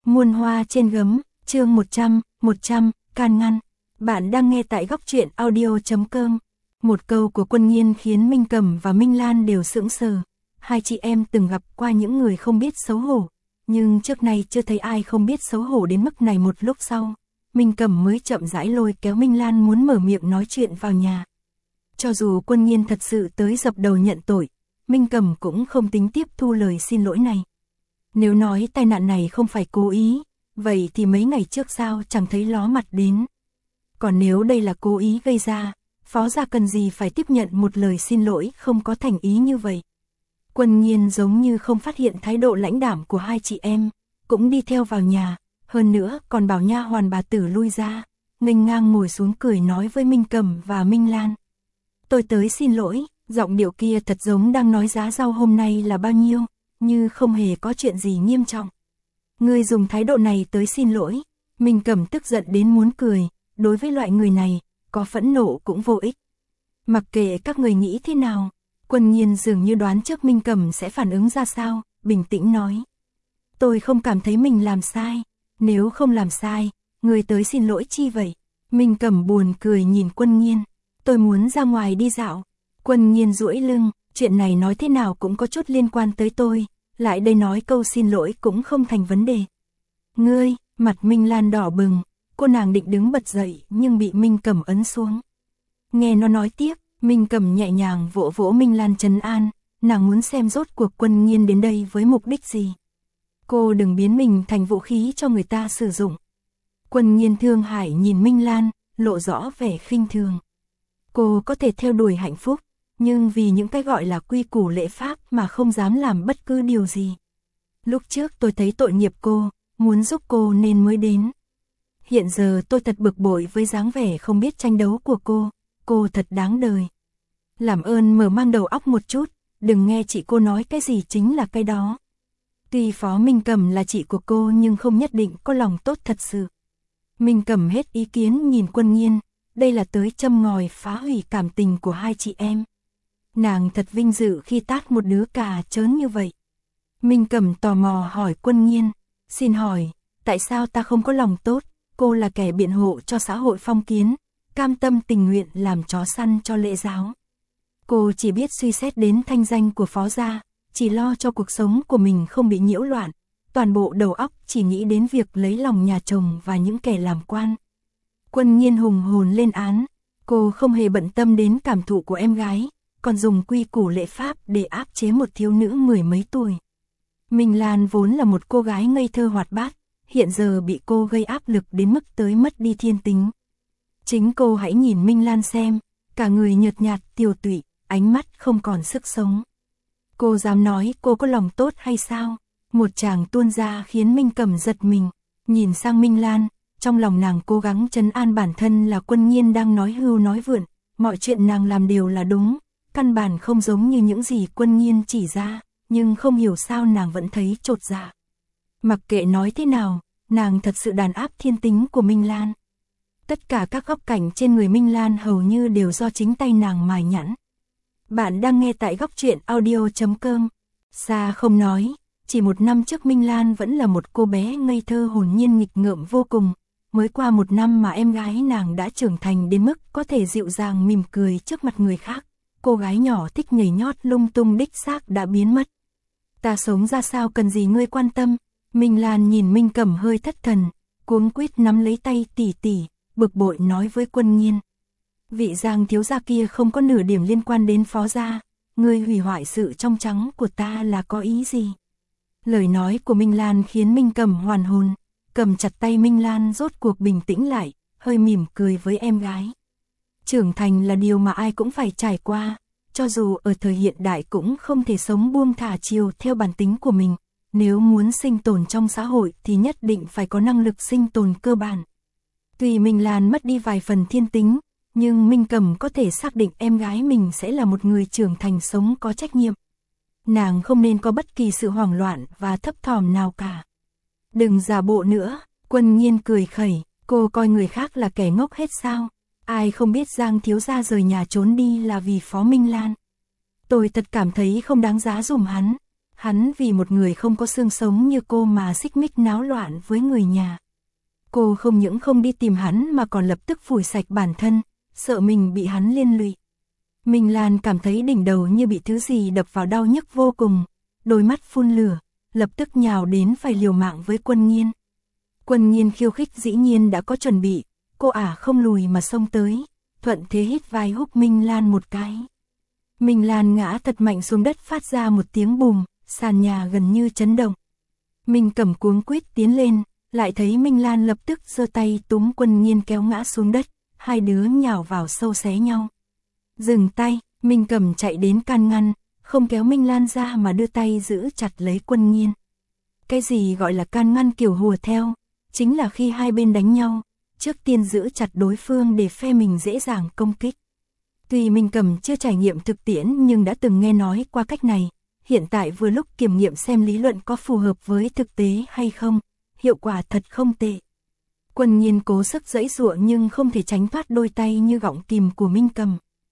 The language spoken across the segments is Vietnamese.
Muôn hoa trên gấm, chương 100, can ngăn. Bạn đang nghe tại góc truyện audio.com. Một câu của Quân Nhiên khiến Minh Cẩm và Minh Lan đều sững sờ. Hai chị em từng gặp qua những người không biết xấu hổ, nhưng trước nay chưa thấy ai không biết xấu hổ đến mức này. Một lúc sau, Minh Cẩm mới chậm rãi lôi kéo Minh Lan muốn mở miệng nói chuyện vào nhà. Cho dù Quân Nhiên thật sự tới dập đầu nhận tội, Minh Cẩm cũng không tính tiếp thu lời xin lỗi này. Nếu nói tai nạn này không phải cố ý, vậy thì mấy ngày trước sao chẳng thấy ló mặt đến. Còn nếu đây là cố ý gây ra, Phó gia cần gì phải tiếp nhận một lời xin lỗi không có thành ý như vậy. Quân Nhiên giống như không phát hiện thái độ lãnh đạm của hai chị em, cũng đi theo vào nhà, hơn nữa còn bảo nha hoàn bà tử lui ra, nghênh ngang ngồi xuống cười nói với Minh Cẩm và Minh Lan. Tôi tới xin lỗi, giọng điệu kia thật giống đang nói giá rau hôm nay là bao nhiêu, như không hề có chuyện gì nghiêm trọng. Ngươi dùng thái độ này tới xin lỗi, Minh Cẩm tức giận đến muốn cười, đối với loại người này, có phẫn nộ cũng vô ích. Mặc kệ các người nghĩ thế nào, Quân Nhiên dường như đoán trước Minh Cẩm sẽ phản ứng ra sao, bình tĩnh nói. Tôi không cảm thấy mình làm sai, nếu không làm sai, người tới xin lỗi chi vậy? Minh Cẩm buồn cười nhìn Quân Nhiên, tôi muốn ra ngoài đi dạo. Quân Nhiên duỗi lưng, chuyện này nói thế nào cũng có chút liên quan tới tôi, lại đây nói câu xin lỗi cũng không thành vấn đề. Ngươi, mặt Minh Lan đỏ bừng, cô nàng định đứng bật dậy nhưng bị Minh Cẩm ấn xuống. Nghe nó nói tiếp, Minh Cẩm nhẹ nhàng vỗ vỗ Minh Lan trấn an, nàng muốn xem rốt cuộc Quân Nhiên đến đây với mục đích gì. Cô đừng biến mình thành vũ khí cho người ta sử dụng. Quân Nhiên thương hại nhìn Minh Lan, lộ rõ vẻ khinh thường. Cô có thể theo đuổi hạnh phúc, nhưng vì những cái gọi là quy củ lễ pháp mà không dám làm bất cứ điều gì. Lúc trước tôi thấy tội nghiệp cô, muốn giúp cô nên mới đến. Hiện giờ tôi thật bực bội với dáng vẻ không biết tranh đấu của cô thật đáng đời. Làm ơn mở mang đầu óc một chút, đừng nghe chị cô nói cái gì chính là cái đó. Tuy Phó Minh Cẩm là chị của cô nhưng không nhất định có lòng tốt thật sự. Minh Cẩm hết ý kiến nhìn Quân Nhiên, đây là tới châm ngòi phá hủy cảm tình của hai chị em. Nàng thật vinh dự khi tát một đứa cà trớn như vậy. Minh Cẩm tò mò hỏi Quân Nhiên, xin hỏi, tại sao ta không có lòng tốt? Cô là kẻ biện hộ cho xã hội phong kiến, cam tâm tình nguyện làm chó săn cho lễ giáo. Cô chỉ biết suy xét đến thanh danh của Phó gia, chỉ lo cho cuộc sống của mình không bị nhiễu loạn, toàn bộ đầu óc chỉ nghĩ đến việc lấy lòng nhà chồng và những kẻ làm quan. Quân Nhiên hùng hồn lên án, cô không hề bận tâm đến cảm thụ của em gái, còn dùng quy củ lễ pháp để áp chế một thiếu nữ mười mấy tuổi. Minh Lan vốn là một cô gái ngây thơ hoạt bát, hiện giờ bị cô gây áp lực đến mức tới mất đi thiên tính. Chính cô hãy nhìn Minh Lan xem, cả người nhợt nhạt tiều tụy, ánh mắt không còn sức sống. Cô dám nói cô có lòng tốt hay sao? Một tràng tuôn ra khiến Minh Cẩm giật mình, nhìn sang Minh Lan, trong lòng nàng cố gắng trấn an bản thân là Quân Nhiên đang nói hưu nói vượn, mọi chuyện nàng làm đều là đúng, căn bản không giống như những gì Quân Nhiên chỉ ra, nhưng không hiểu sao nàng vẫn thấy chột dạ. Mặc kệ nói thế nào, nàng thật sự đàn áp thiên tính của Minh Lan. Tất cả các góc cạnh trên người Minh Lan hầu như đều do chính tay nàng mài nhẵn. Bạn đang nghe tại góc truyện audio.com. Xa không nói, chỉ một năm trước Minh Lan vẫn là một cô bé ngây thơ hồn nhiên nghịch ngợm vô cùng. Mới qua một năm mà em gái nàng đã trưởng thành đến mức có thể dịu dàng mỉm cười trước mặt người khác. Cô gái nhỏ thích nhảy nhót lung tung đích xác đã biến mất. Ta sống ra sao cần gì ngươi quan tâm? Minh Lan nhìn Minh Cẩm hơi thất thần, cuống quýt nắm lấy tay tỷ tỷ, bực bội nói với Quân Nhiên. Vị Giang thiếu gia kia không có nửa điểm liên quan đến Phó gia, ngươi hủy hoại sự trong trắng của ta là có ý gì? Lời nói của Minh Lan khiến Minh Cẩm hoàn hồn, cầm chặt tay Minh Lan rốt cuộc bình tĩnh lại, hơi mỉm cười với em gái. Trưởng thành là điều mà ai cũng phải trải qua, cho dù ở thời hiện đại cũng không thể sống buông thả chiều theo bản tính của mình. Nếu muốn sinh tồn trong xã hội thì nhất định phải có năng lực sinh tồn cơ bản. Tuy Minh Lan mất đi vài phần thiên tính, nhưng Minh Cẩm có thể xác định em gái mình sẽ là một người trưởng thành sống có trách nhiệm. Nàng không nên có bất kỳ sự hoảng loạn và thấp thỏm nào cả. Đừng giả bộ nữa, Quân Nhiên cười khẩy, cô coi người khác là kẻ ngốc hết sao? Ai không biết Giang thiếu gia rời nhà trốn đi là vì Phó Minh Lan. Tôi thật cảm thấy không đáng giá giùm hắn. Hắn vì một người không có xương sống như cô mà xích mích náo loạn với người nhà. Cô không những không đi tìm hắn mà còn lập tức phủi sạch bản thân, sợ mình bị hắn liên lụy. Minh Lan cảm thấy đỉnh đầu như bị thứ gì đập vào, đau nhức vô cùng, đôi mắt phun lửa, lập tức nhào đến phải liều mạng với Quân Nhiên. Quân Nhiên khiêu khích dĩ nhiên đã có chuẩn bị, cô ả không lùi mà xông tới, thuận thế hít vai húc Minh Lan một cái. Minh Lan ngã thật mạnh xuống đất, phát ra một tiếng bùm, sàn nhà gần như chấn động. Minh Cẩm cuống quýt tiến lên, lại thấy Minh Lan lập tức giơ tay túm Quân Nhiên kéo ngã xuống đất, hai đứa nhào vào sâu xé nhau. Dừng tay, Minh Cẩm chạy đến can ngăn, không kéo Minh Lan ra mà đưa tay giữ chặt lấy Quân Nhiên. Cái gì gọi là can ngăn kiểu hùa theo, chính là khi hai bên đánh nhau, trước tiên giữ chặt đối phương để phe mình dễ dàng công kích. Tuy Minh Cẩm chưa trải nghiệm thực tiễn nhưng đã từng nghe nói qua cách này, hiện tại vừa lúc kiểm nghiệm xem lý luận có phù hợp với thực tế hay không, hiệu quả thật không tệ. Quân Nhiên cố sức giãy giụa nhưng không thể tránh thoát đôi tay như gọng kìm của Minh Cẩm.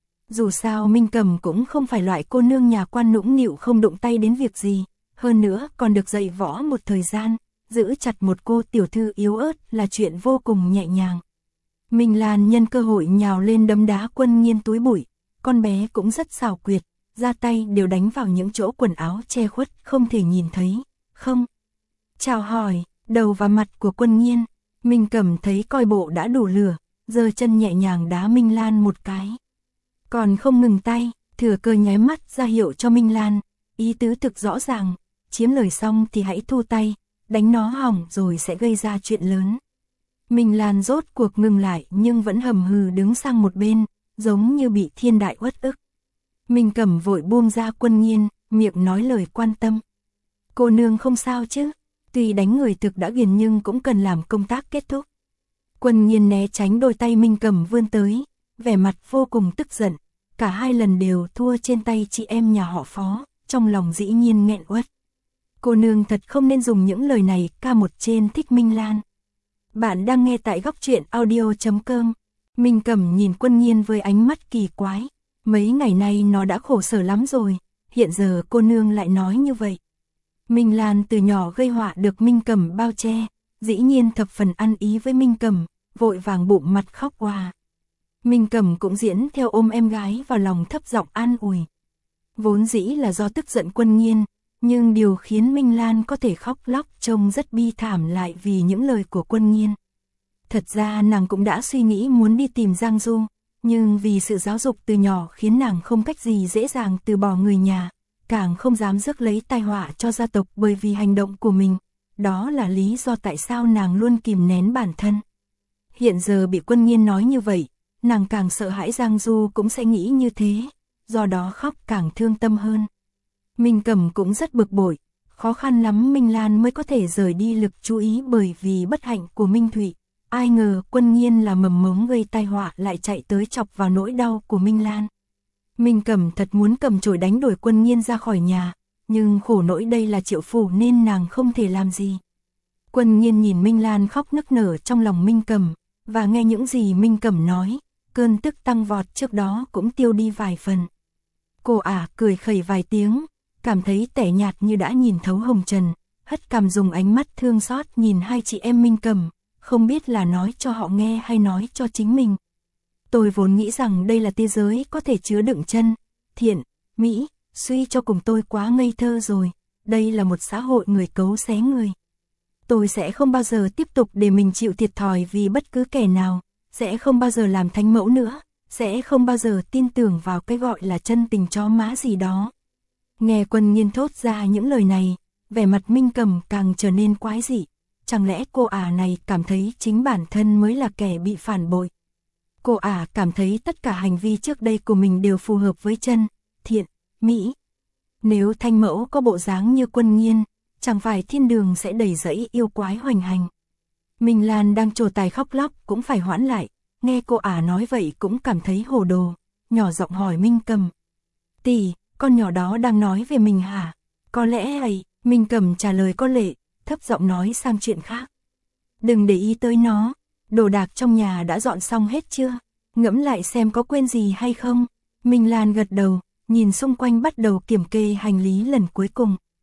Dù sao Minh Cẩm cũng không phải loại cô nương nhà quan nũng nịu không động tay đến việc gì, hơn nữa còn được dạy võ một thời gian, giữ chặt một cô tiểu thư yếu ớt là chuyện vô cùng nhẹ nhàng. Minh Lan nhân cơ hội nhào lên đấm đá Quân Nhiên túi bụi, con bé cũng rất xảo quyệt, ra tay đều đánh vào những chỗ quần áo che khuất không thể nhìn thấy, không. Chào hỏi, đầu và mặt của Quân Nhiên, Minh Cẩm thấy coi bộ đã đủ lửa, giơ chân nhẹ nhàng đá Minh Lan một cái. Còn không ngừng tay, thừa cơ nháy mắt ra hiệu cho Minh Lan, ý tứ thực rõ ràng, chiếm lời xong thì hãy thu tay, đánh nó hỏng rồi sẽ gây ra chuyện lớn. Minh Lan rốt cuộc ngừng lại nhưng vẫn hầm hừ đứng sang một bên, giống như bị thiên đại uất ức. Minh Cẩm vội buông ra Quân Nhiên, miệng nói lời quan tâm. Cô nương không sao chứ, tuy đánh người thực đã ghiền nhưng cũng cần làm công tác kết thúc. Quân Nhiên né tránh đôi tay Minh Cẩm vươn tới, vẻ mặt vô cùng tức giận, cả hai lần đều thua trên tay chị em nhà họ Phó, trong lòng dĩ nhiên nghẹn uất. Cô nương thật không nên dùng những lời này ca một trên thích Minh Lan. Bạn đang nghe tại góc truyện audio.com. Minh Cẩm nhìn Quân Nhiên với ánh mắt kỳ quái. Mấy ngày nay nó đã khổ sở lắm rồi, hiện giờ cô nương lại nói như vậy. Minh Lan từ nhỏ gây họa được Minh Cẩm bao che, dĩ nhiên thập phần ăn ý với Minh Cẩm, vội vàng bụng mặt khóc òa. Minh Cẩm cũng diễn theo ôm em gái vào lòng thấp giọng an ủi. Vốn dĩ là do tức giận Quân Nhiên, nhưng điều khiến Minh Lan có thể khóc lóc trông rất bi thảm lại vì những lời của Quân Nhiên. Thật ra nàng cũng đã suy nghĩ muốn đi tìm Giang Du, nhưng vì sự giáo dục từ nhỏ khiến nàng không cách gì dễ dàng từ bỏ người nhà, càng không dám rước lấy tai họa cho gia tộc bởi vì hành động của mình. Đó là lý do tại sao nàng luôn kìm nén bản thân. Hiện giờ bị Quân Nhiên nói như vậy, nàng càng sợ hãi Giang Du cũng sẽ nghĩ như thế, do đó khóc càng thương tâm hơn. Minh Cẩm cũng rất bực bội, khó khăn lắm Minh Lan mới có thể rời đi lực chú ý bởi vì bất hạnh của Minh Thụy. Ai ngờ Quân Nhiên là mầm mống gây tai họa lại chạy tới chọc vào nỗi đau của Minh Lan. Minh Cẩm thật muốn cầm chổi đánh đuổi Quân Nhiên ra khỏi nhà, nhưng khổ nỗi đây là Triệu phủ nên nàng không thể làm gì. Quân Nhiên nhìn Minh Lan khóc nức nở trong lòng Minh Cẩm, và nghe những gì Minh Cẩm nói, cơn tức tăng vọt trước đó cũng tiêu đi vài phần. Cô ả cười khẩy vài tiếng, cảm thấy tẻ nhạt như đã nhìn thấu hồng trần, hất cằm dùng ánh mắt thương xót nhìn hai chị em Minh Cẩm, không biết là nói cho họ nghe hay nói cho chính mình. Tôi vốn nghĩ rằng đây là thế giới có thể chứa đựng chân, thiện, mỹ, suy cho cùng tôi quá ngây thơ rồi, đây là một xã hội người cấu xé người. Tôi sẽ không bao giờ tiếp tục để mình chịu thiệt thòi vì bất cứ kẻ nào, sẽ không bao giờ làm thánh mẫu nữa, sẽ không bao giờ tin tưởng vào cái gọi là chân tình chó má gì đó. Nghe Quân Nhiên thốt ra những lời này, vẻ mặt Minh Cẩm càng trở nên quái dị. Chẳng lẽ cô ả này cảm thấy chính bản thân mới là kẻ bị phản bội? Cô ả cảm thấy tất cả hành vi trước đây của mình đều phù hợp với chân, thiện, mỹ. Nếu thanh mẫu có bộ dáng như Quân Nhiên, chẳng phải thiên đường sẽ đầy rẫy yêu quái hoành hành. Minh Lan đang trổ tài khóc lóc cũng phải hoãn lại, nghe cô ả nói vậy cũng cảm thấy hồ đồ, nhỏ giọng hỏi Minh Cẩm. Tỷ, con nhỏ đó đang nói về mình hả? Có lẽ ấy, Minh Cẩm trả lời có lệ, thấp giọng nói sang chuyện khác. Đừng để ý tới nó, đồ đạc trong nhà đã dọn xong hết chưa? Ngẫm lại xem có quên gì hay không? Minh Lan gật đầu, nhìn xung quanh bắt đầu kiểm kê hành lý lần cuối cùng.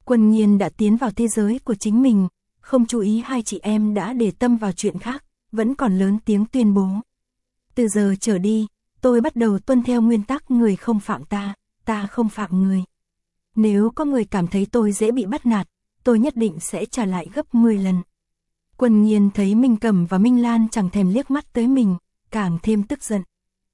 Quân Nhiên đã tiến vào thế giới của chính mình, không chú ý hai chị em đã để tâm vào chuyện khác, vẫn còn lớn tiếng tuyên bố. Từ giờ trở đi, tôi bắt đầu tuân theo nguyên tắc người không phạm ta, ta không phạm người. Nếu có người cảm thấy tôi dễ bị bắt nạt, tôi nhất định sẽ trả lại gấp 10 lần. Quân Nhiên thấy Minh Cẩm và Minh Lan chẳng thèm liếc mắt tới mình, càng thêm tức giận.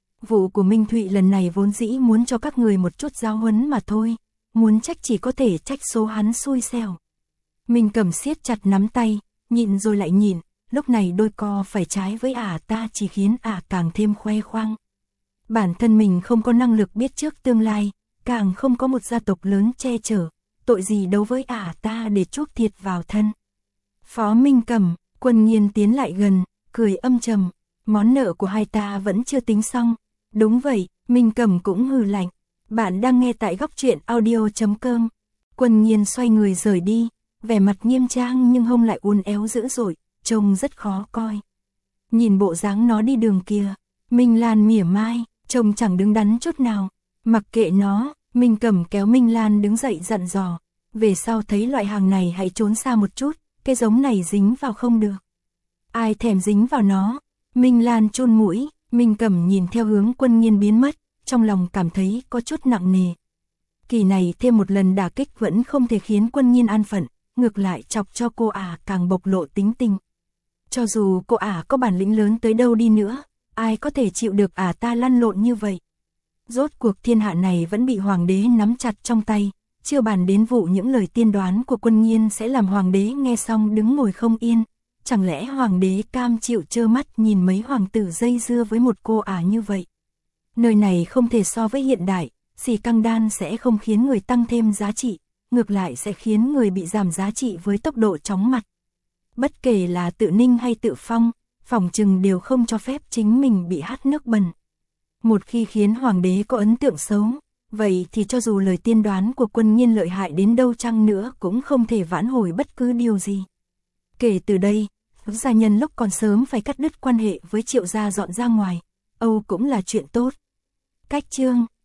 Vụ của Minh Thụy lần này vốn dĩ muốn cho các người một chút giáo huấn mà thôi, muốn trách chỉ có thể trách số hắn xui xẻo. Minh Cẩm siết chặt nắm tay, nhịn rồi lại nhịn, lúc này đôi co phải trái với ta chỉ khiến càng thêm khoe khoang. Bản thân mình không có năng lực biết trước tương lai, càng không có một gia tộc lớn che chở, tội gì đấu với ta để chuốc thiệt vào thân. Phó Minh Cẩm, Quân Nhiên tiến lại gần, cười âm trầm, món nợ của hai ta vẫn chưa tính xong. Đúng vậy, Minh Cẩm cũng hừ lạnh. Bạn đang nghe tại góc truyện audio.com. Quân Nhiên xoay người rời đi, vẻ mặt nghiêm trang nhưng hông lại uốn éo dữ dội, trông rất khó coi. Nhìn bộ dáng nó đi đường kia, Minh Lan mỉa mai, trông chẳng đứng đắn chút nào. Mặc kệ nó, Minh Cẩm kéo Minh Lan đứng dậy dặn dò, về sau thấy loại hàng này hãy trốn xa một chút, cái giống này dính vào không được. Ai thèm dính vào nó? Minh Lan chun mũi, Minh Cẩm nhìn theo hướng Quân Nhiên biến mất, trong lòng cảm thấy có chút nặng nề. Kỳ này thêm một lần đả kích vẫn không thể khiến Quân Nhiên an phận, ngược lại chọc cho cô càng bộc lộ tính tình. Cho dù cô có bản lĩnh lớn tới đâu đi nữa, ai có thể chịu được ta lăn lộn như vậy. Rốt cuộc thiên hạ này vẫn bị hoàng đế nắm chặt trong tay, chưa bàn đến vụ những lời tiên đoán của Quân Nhiên sẽ làm hoàng đế nghe xong đứng ngồi không yên. Chẳng lẽ hoàng đế cam chịu trơ mắt nhìn mấy hoàng tử dây dưa với một cô như vậy? Nơi này không thể so với hiện đại, xì căng đan sẽ không khiến người tăng thêm giá trị, ngược lại sẽ khiến người bị giảm giá trị với tốc độ chóng mặt. Bất kể là Tự Ninh hay Tự Phong, phỏng chừng đều không cho phép chính mình bị hắt nước bẩn. Một khi khiến hoàng đế có ấn tượng xấu, vậy thì cho dù lời tiên đoán của Quân Nhiên lợi hại đến đâu chăng nữa cũng không thể vãn hồi bất cứ điều gì. Kể từ đây, gia nhân lúc còn sớm phải cắt đứt quan hệ với Triệu gia dọn ra ngoài, cũng là chuyện tốt. Cách chương